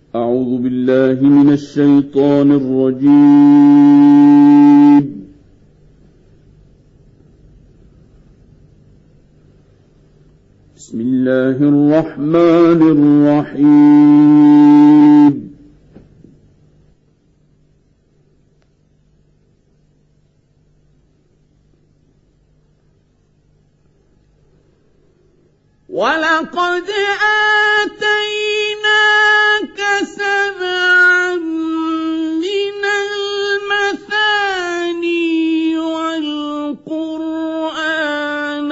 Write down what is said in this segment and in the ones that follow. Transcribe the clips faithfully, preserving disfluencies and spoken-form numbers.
أعوذ بالله من الشيطان الرجيم. بسم الله الرحمن الرحيم. ولقد آتيناك سبعا من المثاني والقرآن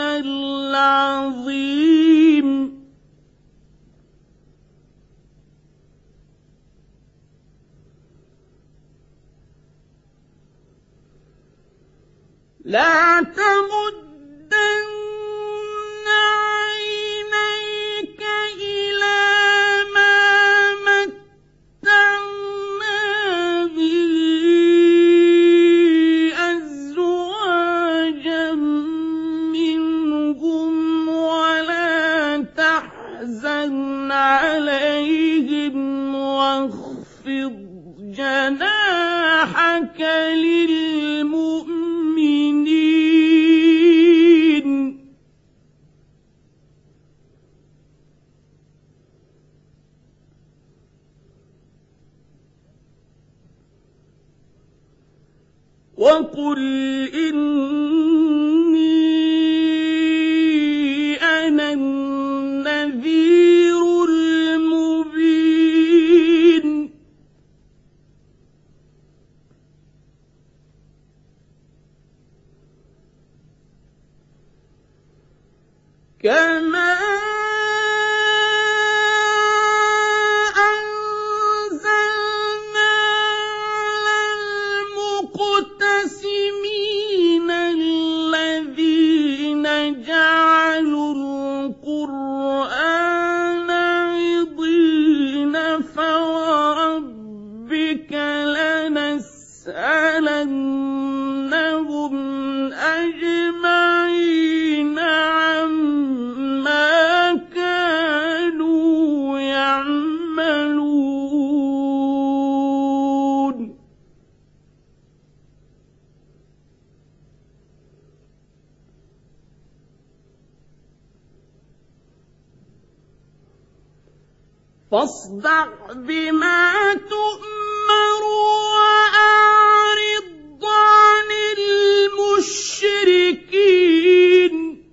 العظيم. لا تمدن عينيك إلى ما متعنا به أزواجا منهم ولا تحزن عليهم واخفض جناحك للمؤمنين. وقل إني أنا النذير المبين. كما لنسألنهم أجمعين عما كانوا يعملون. فاصدع بما تؤمر وأعرض عن المشركين.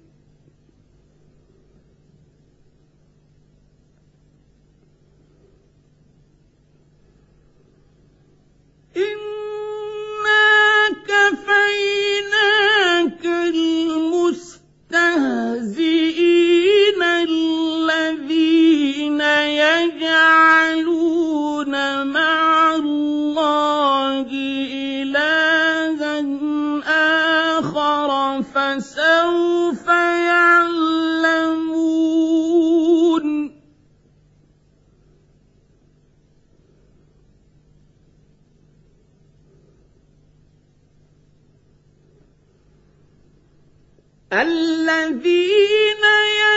إنا كفيناك المستهزئين الذين يجعلون مع الله إلها آخر فسوف يعلمون. الذين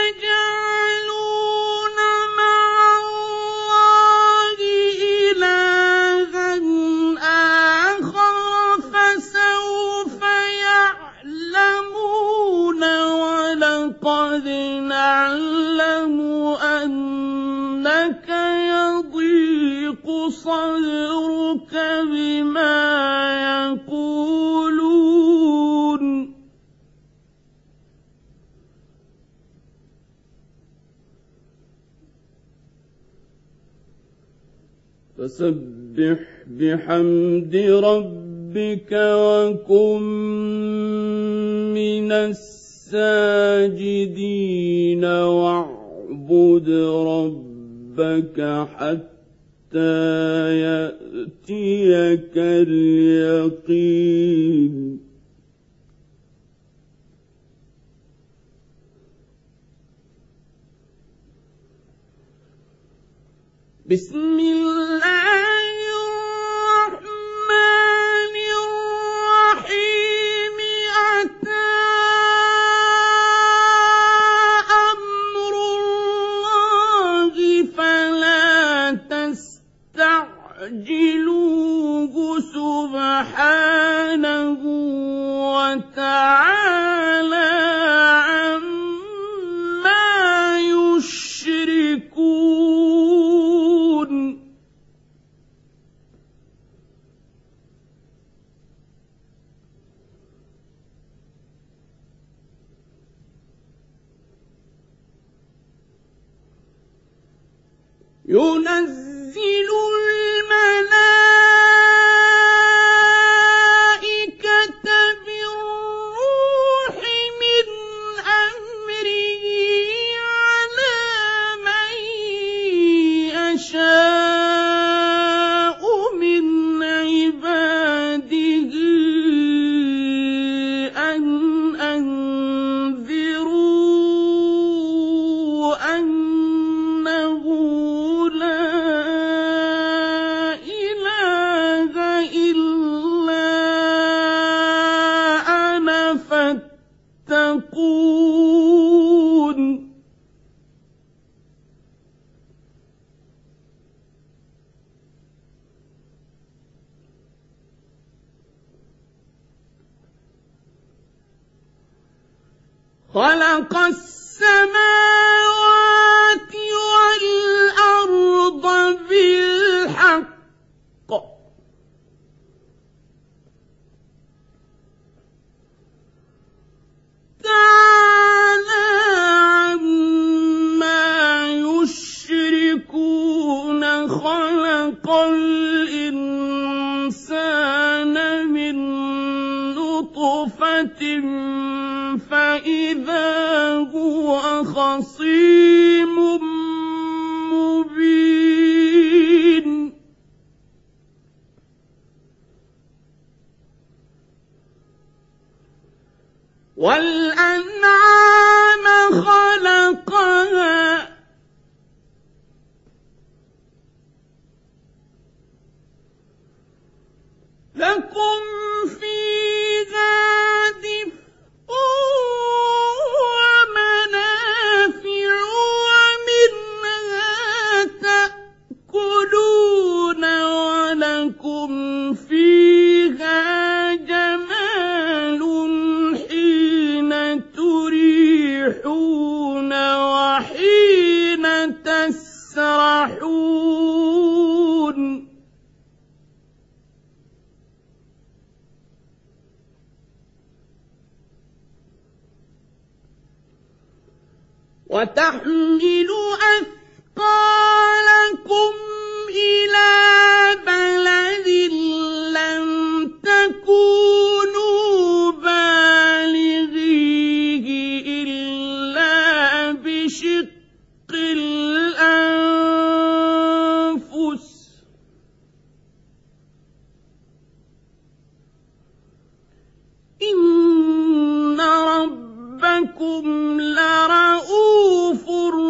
يجعلون مع الله إلها آخر فسوف يعلمون. ولقد نعلم أنك يضيق صدرك بما يقولون. فسبح بحمد ربك وكن من الساجدين واعبد ربك حتى يأتيك اليقين. بسم الله الرحمن الرحيم. أتى أمر الله فلا تستعجلوه تعجلوه سبحانه وتعالى عما يشركون ينزل الملائكة بالروح من أمره على من يشاء من عباده أن أنذروا أنه فاتقون خلق السماوات والأرض بالحق تعالى عما يشركون خلق الإنسان من نطفة فإذا هو خصيم مبين والأنعام خلقها لكم فيها دفء ومنافع ومنها تأكلون ولكم فيها جمال تريحون وحين تسرحون وتحمل أثقالكم إلى بلد لم تكونوا بالغيه إلا بشق الأنفس إن ربكم لرؤوف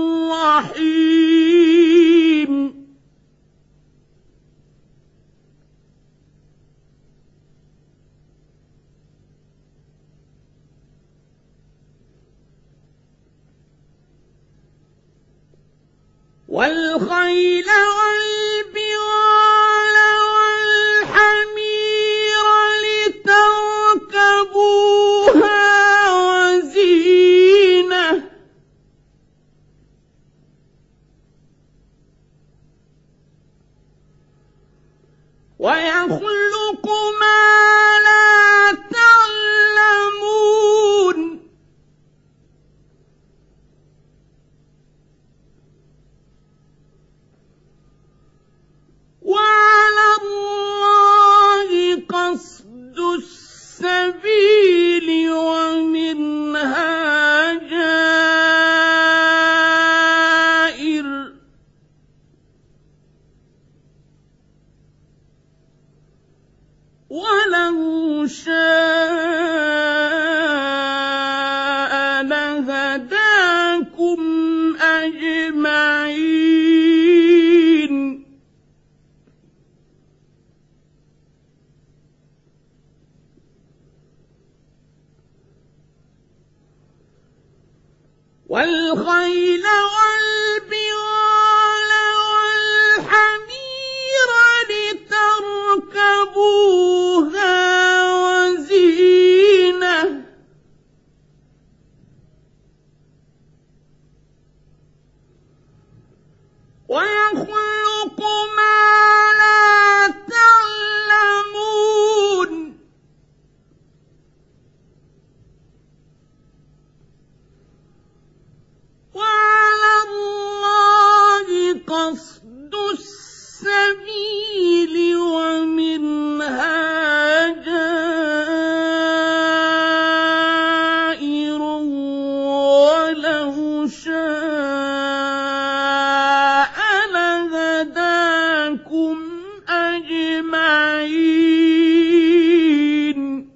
رحيم والخيل والبغال والحمير لتركبوها وزينة ويخلق ما لا تعلمون وعلى الله قصد السبيل ومنها جائر ولو شاء لهداكم أجمعين والخيل والبغال والحمير السبيل ومنها جائر ولو شاء لهداكم أجمعين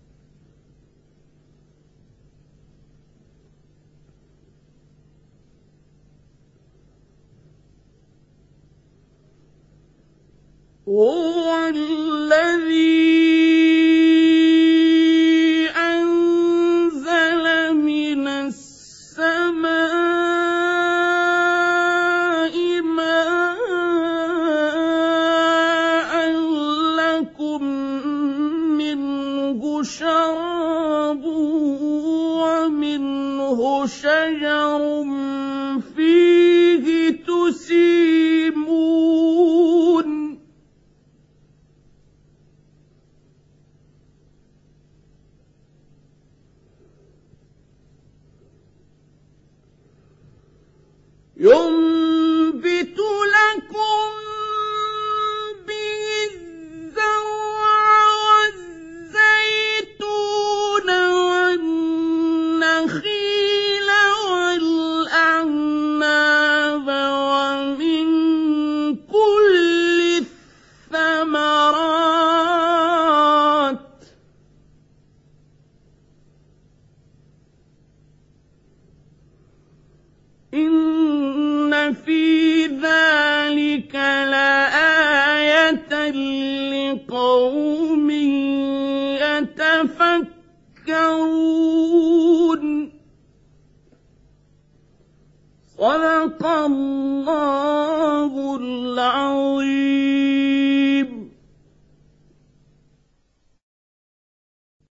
هو الذي أنزل من السماء ماء لكم منه شراب ومنه شجر فيه تسيمون ينبت لكم به الزرع والزيتون والنخيل والأعناب ومن كل الثمرات إن في ذلك لآية لقوم يتفكرون صدق الله العظيم.